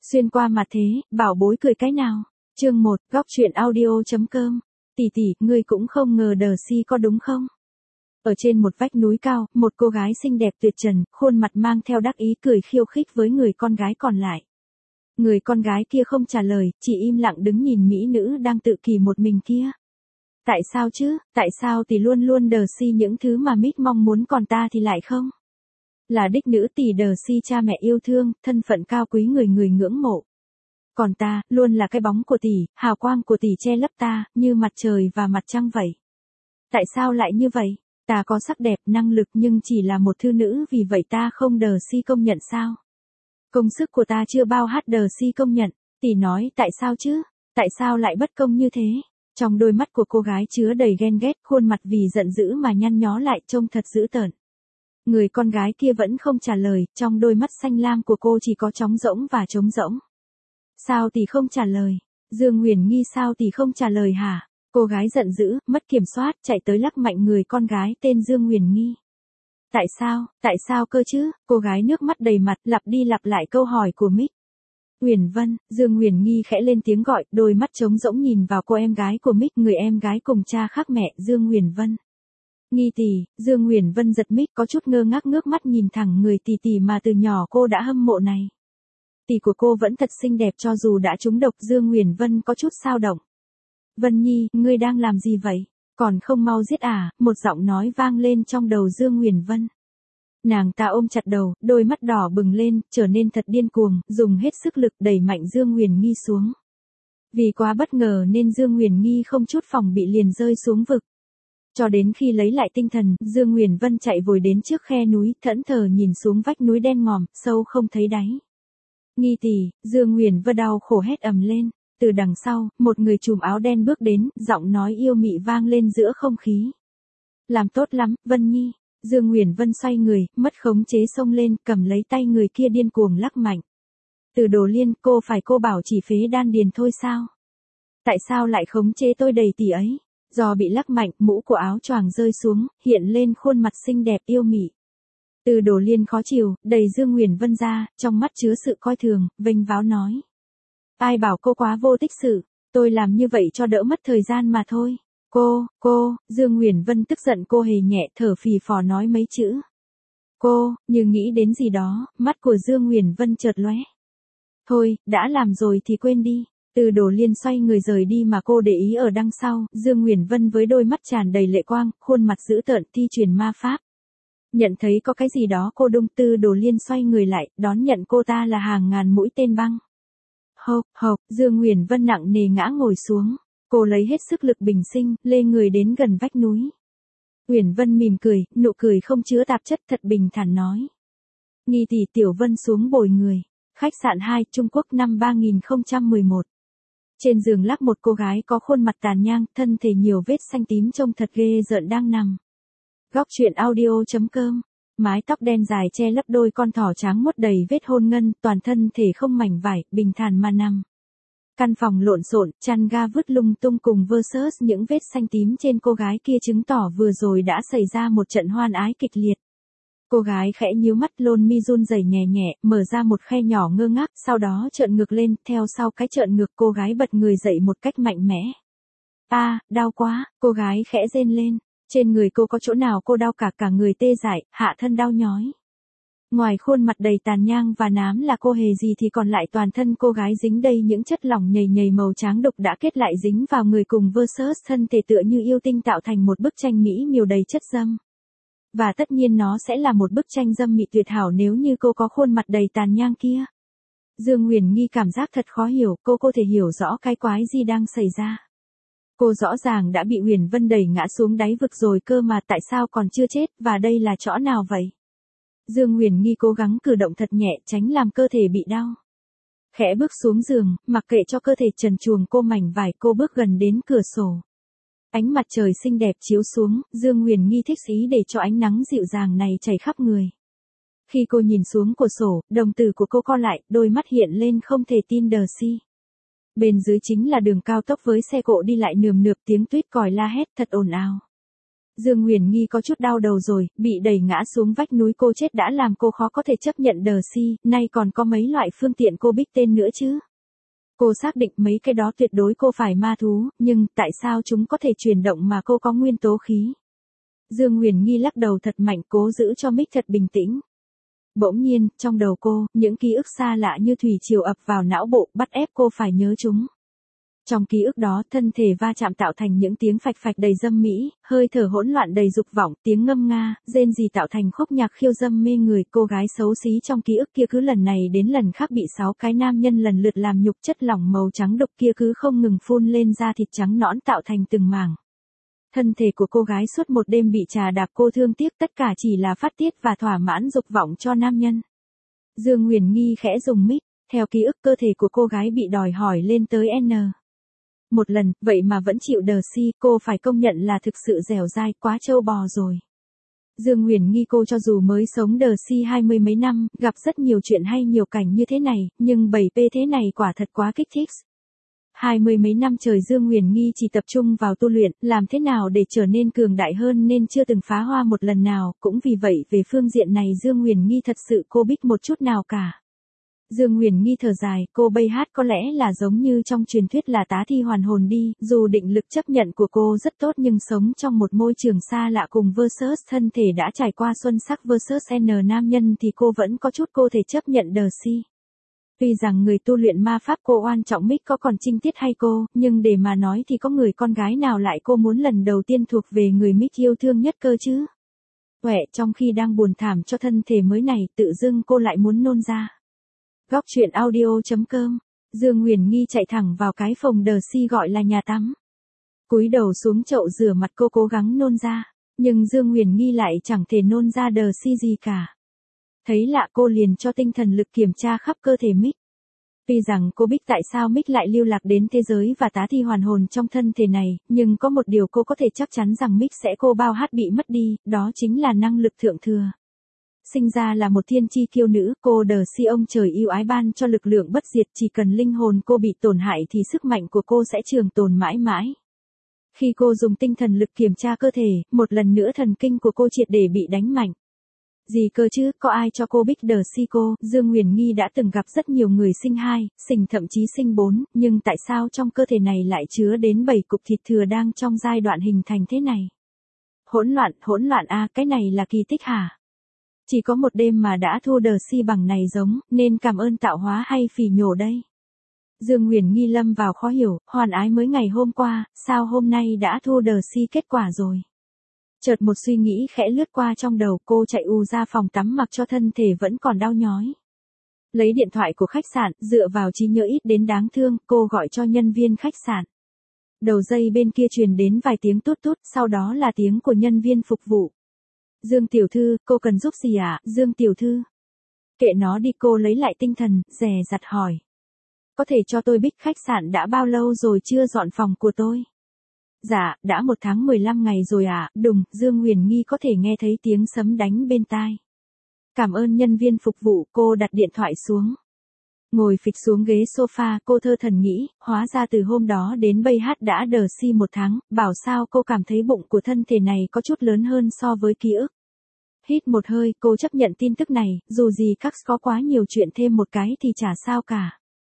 Xuyên qua mà thế, bảo bối cười cái nào? Chương 1, góc truyện audio.com. Tỷ tỷ, ngươi cũng không ngờ đờ si có đúng không? Ở trên một vách núi cao, một cô gái xinh đẹp tuyệt trần, khuôn mặt mang theo đắc ý cười khiêu khích với người con gái còn lại. Người con gái kia không trả lời, chỉ im lặng đứng nhìn mỹ nữ đang tự kỷ một mình kia. Tại sao chứ, tại sao tỷ luôn luôn đờ si những thứ mà Mít mong muốn còn ta thì lại không? Là đích nữ tỷ đờ si cha mẹ yêu thương, thân phận cao quý người người ngưỡng mộ. Còn ta, luôn là cái bóng của tỷ, hào quang của tỷ che lấp ta, như mặt trời và mặt trăng vậy. Tại sao lại như vậy? Ta có sắc đẹp, năng lực nhưng chỉ là một thư nữ, vì vậy ta không đờ si công nhận sao? Công sức của ta chưa bao hát đờ si công nhận. Tỷ nói tại sao chứ? Tại sao lại bất công như thế? Trong đôi mắt của cô gái chứa đầy ghen ghét, khuôn mặt vì giận dữ mà nhăn nhó lại trông thật dữ tợn. Người con gái kia vẫn không trả lời, trong đôi mắt xanh lam của cô chỉ có trống rỗng và trống rỗng. Sao tỷ không trả lời? Dương Huyền Nghi, sao tỷ không trả lời hả? Cô gái giận dữ, mất kiểm soát, chạy tới lắc mạnh người con gái tên Dương Huyền Nghi. Tại sao cơ chứ? Cô gái nước mắt đầy mặt, lặp đi lặp lại câu hỏi của Mít. Huyền Vân, Dương Huyền Nghi khẽ lên tiếng gọi, đôi mắt trống rỗng nhìn vào cô em gái của Mít, người em gái cùng cha khác mẹ, Dương Huyền Vân. Nghi tỷ, Dương Huyền Vân giật Mít, có chút ngơ ngác ngước mắt nhìn thẳng người tỷ tỷ mà từ nhỏ cô đã hâm mộ này. Tỷ của cô vẫn thật xinh đẹp cho dù đã trúng độc. Dương Huyền Vân có chút xao động. Vân Nhi, ngươi đang làm gì vậy? Còn không mau giết à? Một giọng nói vang lên trong đầu Dương Huyền Vân. Nàng ta ôm chặt đầu, đôi mắt đỏ bừng lên, trở nên thật điên cuồng, dùng hết sức lực đẩy mạnh Dương Huyền Nghi xuống. Vì quá bất ngờ nên Dương Huyền Nghi không chút phòng bị liền rơi xuống vực. Cho đến khi lấy lại tinh thần, Dương Huyền Vân chạy vội đến trước khe núi, thẫn thờ nhìn xuống vách núi đen ngòm, sâu không thấy đáy. Nghi tỷ, Dương Huyền Vân đau khổ hét ầm lên. Từ đằng sau, một người trùm áo đen bước đến, giọng nói yêu mị vang lên giữa không khí. Làm tốt lắm, Vân Nhi. Dương Huyền Vân xoay người, mất khống chế xông lên, cầm lấy tay người kia điên cuồng lắc mạnh. Từ Đồ Liên, cô bảo chỉ phế đan điền thôi sao? Tại sao lại khống chế tôi đầy tỷ ấy? Do bị lắc mạnh, mũ của áo choàng rơi xuống, hiện lên khuôn mặt xinh đẹp yêu mị. Từ Đồ Liên khó chịu, đẩy Dương Huyền Vân ra, trong mắt chứa sự coi thường, vênh váo nói. Ai bảo cô quá vô tích sự, tôi làm như vậy cho đỡ mất thời gian mà thôi. Dương Huyền Vân tức giận, cô hề nhẹ thở phì phò nói mấy chữ. Như nghĩ đến gì đó, mắt của Dương Huyền Vân chợt lóe. Thôi, đã làm rồi thì quên đi. Từ Đồ Liên xoay người rời đi mà cô để ý ở đằng sau, Dương Huyền Vân với đôi mắt tràn đầy lệ quang, khuôn mặt dữ tợn thi truyền ma pháp. Nhận thấy có cái gì đó cô đung, Từ Đồ Liên xoay người lại, đón nhận cô ta là hàng ngàn mũi tên băng. Hộc, Dương Huyền Vân nặng nề ngã ngồi xuống. Cô lấy hết sức lực bình sinh, lê người đến gần vách núi. Huyền Vân mỉm cười, nụ cười không chứa tạp chất, thật bình thản nói. Nghi tỷ, Tiểu Vân xuống bồi người. Khách sạn 2, Trung Quốc, năm 3011. Trên giường lắc một cô gái có khuôn mặt tàn nhang, thân thể nhiều vết xanh tím trông thật ghê rợn đang nằm. Góc truyện audio.com. Mái tóc đen dài che lấp đôi con thỏ trắng muốt đầy vết hôn ngân, toàn thân thể không mảnh vải, bình thản mà nằm. Căn phòng lộn xộn, chăn ga vứt lung tung cùng versus những vết xanh tím trên cô gái kia chứng tỏ vừa rồi đã xảy ra một trận hoan ái kịch liệt. Cô gái khẽ nhíu mắt, lôn mi run rẩy nhẹ nhẹ, mở ra một khe nhỏ ngơ ngác, sau đó trợn ngược lên, theo sau cái trợn ngược cô gái bật người dậy một cách mạnh mẽ. Đau quá, cô gái khẽ rên lên. Trên người cô có chỗ nào cô đau cả người tê dại, hạ thân đau nhói. Ngoài khuôn mặt đầy tàn nhang và nám là cô hề gì thì còn lại toàn thân cô gái dính đầy những chất lỏng nhầy nhầy màu trắng đục đã kết lại dính vào người cùng versus thân thể tựa như yêu tinh tạo thành một bức tranh mỹ miều đầy chất dâm. Và tất nhiên nó sẽ là một bức tranh dâm mị tuyệt hảo nếu như cô có khuôn mặt đầy tàn nhang kia. Dương Huyền Nghi cảm giác thật khó hiểu, cô thể hiểu rõ cái quái gì đang xảy ra. Cô rõ ràng đã bị Huyền Vân đẩy ngã xuống đáy vực rồi cơ mà tại sao còn chưa chết, và đây là chỗ nào vậy? Dương Huyền Nghi cố gắng cử động thật nhẹ tránh làm cơ thể bị đau. Khẽ bước xuống giường, mặc kệ cho cơ thể trần truồng cô mảnh vải, cô bước gần đến cửa sổ. Ánh mặt trời xinh đẹp chiếu xuống, Dương Huyền Nghi thích ý để cho ánh nắng dịu dàng này chảy khắp người. Khi cô nhìn xuống cửa sổ, đồng tử của cô co lại, đôi mắt hiện lên không thể tin đờ si. Bên dưới chính là đường cao tốc với xe cộ đi lại nườm nượp, tiếng tuýt còi la hét thật ồn ào. Dương Huyền Nghi có chút đau đầu rồi, bị đẩy ngã xuống vách núi cô chết đã làm cô khó có thể chấp nhận Darcy, nay còn có mấy loại phương tiện cô biết tên nữa chứ. Cô xác định mấy cái đó tuyệt đối cô phải ma thú, nhưng tại sao chúng có thể chuyển động mà cô có nguyên tố khí? Dương Huyền Nghi lắc đầu thật mạnh cố giữ cho Mick thật bình tĩnh. Bỗng nhiên, trong đầu cô, những ký ức xa lạ như thủy triều ập vào não bộ, bắt ép cô phải nhớ chúng. Trong ký ức đó, thân thể va chạm tạo thành những tiếng phạch phạch đầy dâm mỹ, hơi thở hỗn loạn đầy dục vọng, tiếng ngâm nga, rên rỉ tạo thành khúc nhạc khiêu dâm mê người. Cô gái xấu xí trong ký ức kia cứ lần này đến lần khác bị 6 cái nam nhân lần lượt làm nhục, chất lỏng màu trắng đục kia cứ không ngừng phun lên da thịt trắng nõn tạo thành từng mảng. Thân thể của cô gái suốt một đêm bị trà đạp, cô thương tiếc tất cả chỉ là phát tiết và thỏa mãn dục vọng cho nam nhân. Dương Huyền Nghi khẽ dùng mic, theo ký ức cơ thể của cô gái bị đòi hỏi lên tới N. Một lần, vậy mà vẫn chịu Darcy, cô phải công nhận là thực sự dẻo dai, quá trâu bò rồi. Dương Huyền Nghi cô cho dù mới sống Darcy 20 mấy năm, gặp rất nhiều chuyện hay nhiều cảnh như thế này, nhưng 7P thế này quả thật quá kích thích. 20 mấy năm trời Dương Huyền Nghi chỉ tập trung vào tu luyện, làm thế nào để trở nên cường đại hơn nên chưa từng phá hoa một lần nào, cũng vì vậy về phương diện này Dương Huyền Nghi thật sự cô bích một chút nào cả. Dương Huyền Nghi thở dài, cô Bay Hát có lẽ là giống như trong truyền thuyết là tá thi hoàn hồn đi, dù định lực chấp nhận của cô rất tốt nhưng sống trong một môi trường xa lạ cùng versus thân thể đã trải qua xuân sắc versus N nam nhân thì cô vẫn có chút cô thể chấp nhận Darcy. Tuy rằng người tu luyện ma pháp cô oan trọng Mick có còn trinh tiết hay cô, nhưng để mà nói thì có người con gái nào lại cô muốn lần đầu tiên thuộc về người Mick yêu thương nhất cơ chứ. Huệ trong khi đang buồn thảm cho thân thể mới này tự dưng cô lại muốn nôn ra. Góc truyện audio.com, Dương Huyền Nghi chạy thẳng vào cái phòng Darcy gọi là nhà tắm. Cúi đầu xuống chậu rửa mặt cô cố gắng nôn ra, nhưng Dương Huyền Nghi lại chẳng thể nôn ra Darcy gì cả. Thấy lạ cô liền cho tinh thần lực kiểm tra khắp cơ thể Mick. Tuy rằng cô biết tại sao Mick lại lưu lạc đến thế giới và tá thi hoàn hồn trong thân thể này, nhưng có một điều cô có thể chắc chắn rằng Mick sẽ cô bao hát bị mất đi, đó chính là năng lực thượng thừa. Sinh ra là một thiên chi kiêu nữ, cô Darcy ông trời yêu ái ban cho lực lượng bất diệt, chỉ cần linh hồn cô bị tổn hại thì sức mạnh của cô sẽ trường tồn mãi mãi. Khi cô dùng tinh thần lực kiểm tra cơ thể, một lần nữa thần kinh của cô triệt để bị đánh mạnh. Gì cơ chứ, có ai cho cô biết Darcy cô? Dương Huyền Nghi đã từng gặp rất nhiều người sinh 2, sinh thậm chí sinh 4, nhưng tại sao trong cơ thể này lại chứa đến 7 cục thịt thừa đang trong giai đoạn hình thành thế này? Hỗn loạn à, cái này là kỳ tích hả? Chỉ có một đêm mà đã thua Darcy bằng này giống, nên cảm ơn tạo hóa hay phỉ nhổ đây? Dương Huyền Nghi lâm vào khó hiểu, hoàn ái mới ngày hôm qua, sao hôm nay đã thua Darcy kết quả rồi? Chợt một suy nghĩ khẽ lướt qua trong đầu, cô chạy ra phòng tắm mặc cho thân thể vẫn còn đau nhói. Lấy điện thoại của khách sạn, dựa vào trí nhớ ít đến đáng thương, cô gọi cho nhân viên khách sạn. Đầu dây bên kia truyền đến vài tiếng tút tút, sau đó là tiếng của nhân viên phục vụ. Dương tiểu thư, cô cần giúp gì ạ? Dương tiểu thư. Kệ nó đi, cô lấy lại tinh thần, dè dặt hỏi. Có thể cho tôi biết khách sạn đã bao lâu rồi chưa dọn phòng của tôi? Dạ, đã 1 tháng 15 ngày rồi ạ. Đùng, Dương Huyền Nghi có thể nghe thấy tiếng sấm đánh bên tai. Cảm ơn nhân viên phục vụ, cô đặt điện thoại xuống. Ngồi phịch xuống ghế sofa, cô thơ thần nghĩ, hóa ra từ hôm đó đến bây hát đã Darcy 1 tháng, bảo sao cô cảm thấy bụng của thân thể này có chút lớn hơn so với ký ức. Hít một hơi, cô chấp nhận tin tức này, dù gì các có quá nhiều chuyện thêm một cái thì chả sao cả.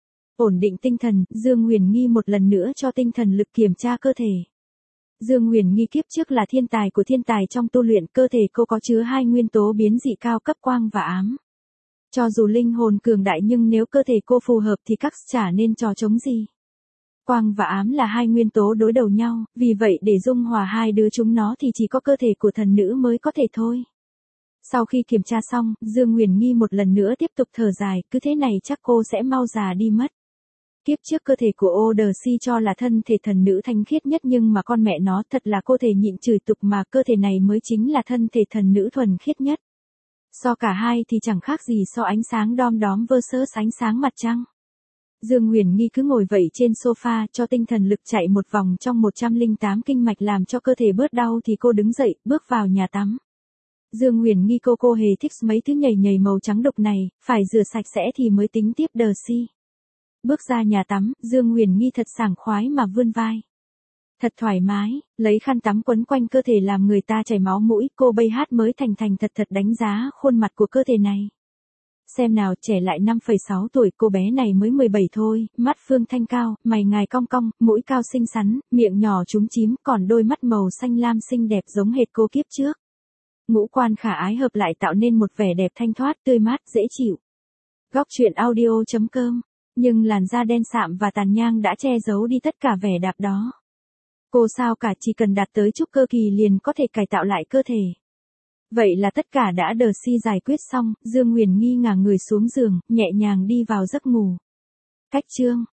Ổn định tinh thần, Dương Huyền Nghi một lần nữa cho tinh thần lực kiểm tra cơ thể. Dương Huyền Nghi kiếp trước là thiên tài của thiên tài trong tu luyện, cơ thể cô có chứa 2 nguyên tố biến dị cao cấp quang và ám. Cho dù linh hồn cường đại nhưng nếu cơ thể cô phù hợp thì các chả nên trò chống gì. Quang và ám là 2 nguyên tố đối đầu nhau, vì vậy để dung hòa hai đứa chúng nó thì chỉ có cơ thể của thần nữ mới có thể thôi. Sau khi kiểm tra xong, Dương Huyền Nghi một lần nữa tiếp tục thở dài, cứ thế này chắc cô sẽ mau già đi mất. Kiếp trước cơ thể của Darcy cho là thân thể thần nữ thanh khiết nhất nhưng mà con mẹ nó thật là cô thể nhịn chửi tục mà cơ thể này mới chính là thân thể thần nữ thuần khiết nhất. So cả hai thì chẳng khác gì so ánh sáng đom đóm versus ánh sáng mặt trăng. Dương Huyền Nghi cứ ngồi vậy trên sofa cho tinh thần lực chạy một vòng trong 108 kinh mạch làm cho cơ thể bớt đau thì cô đứng dậy, bước vào nhà tắm. Dương Huyền Nghi cô hề thích mấy thứ nhầy nhầy màu trắng đục này, phải rửa sạch sẽ thì mới tính tiếp Darcy. Bước ra nhà tắm, Dương Huyền Nghi thật sảng khoái mà vươn vai. Thật thoải mái, lấy khăn tắm quấn quanh cơ thể làm người ta chảy máu mũi, cô Bay Hát mới thành thật đánh giá khuôn mặt của cơ thể này. Xem nào, trẻ lại 5,6 tuổi, cô bé này mới 17 thôi, mắt Phương Thanh cao, mày ngài cong cong, mũi cao xinh xắn, miệng nhỏ chúm chím, còn đôi mắt màu xanh lam xinh đẹp giống hệt cô kiếp trước. Ngũ quan khả ái hợp lại tạo nên một vẻ đẹp thanh thoát, tươi mát, dễ chịu. Góc truyện audio.com. Nhưng làn da đen sạm và tàn nhang đã che giấu đi tất cả vẻ đẹp đó. Cô sao cả, chỉ cần đạt tới trúc cơ kỳ liền có thể cải tạo lại cơ thể. Vậy là tất cả đã đờ si giải quyết xong, Dương Nguyền Nghi ngả người xuống giường, nhẹ nhàng đi vào giấc ngủ. Cách chương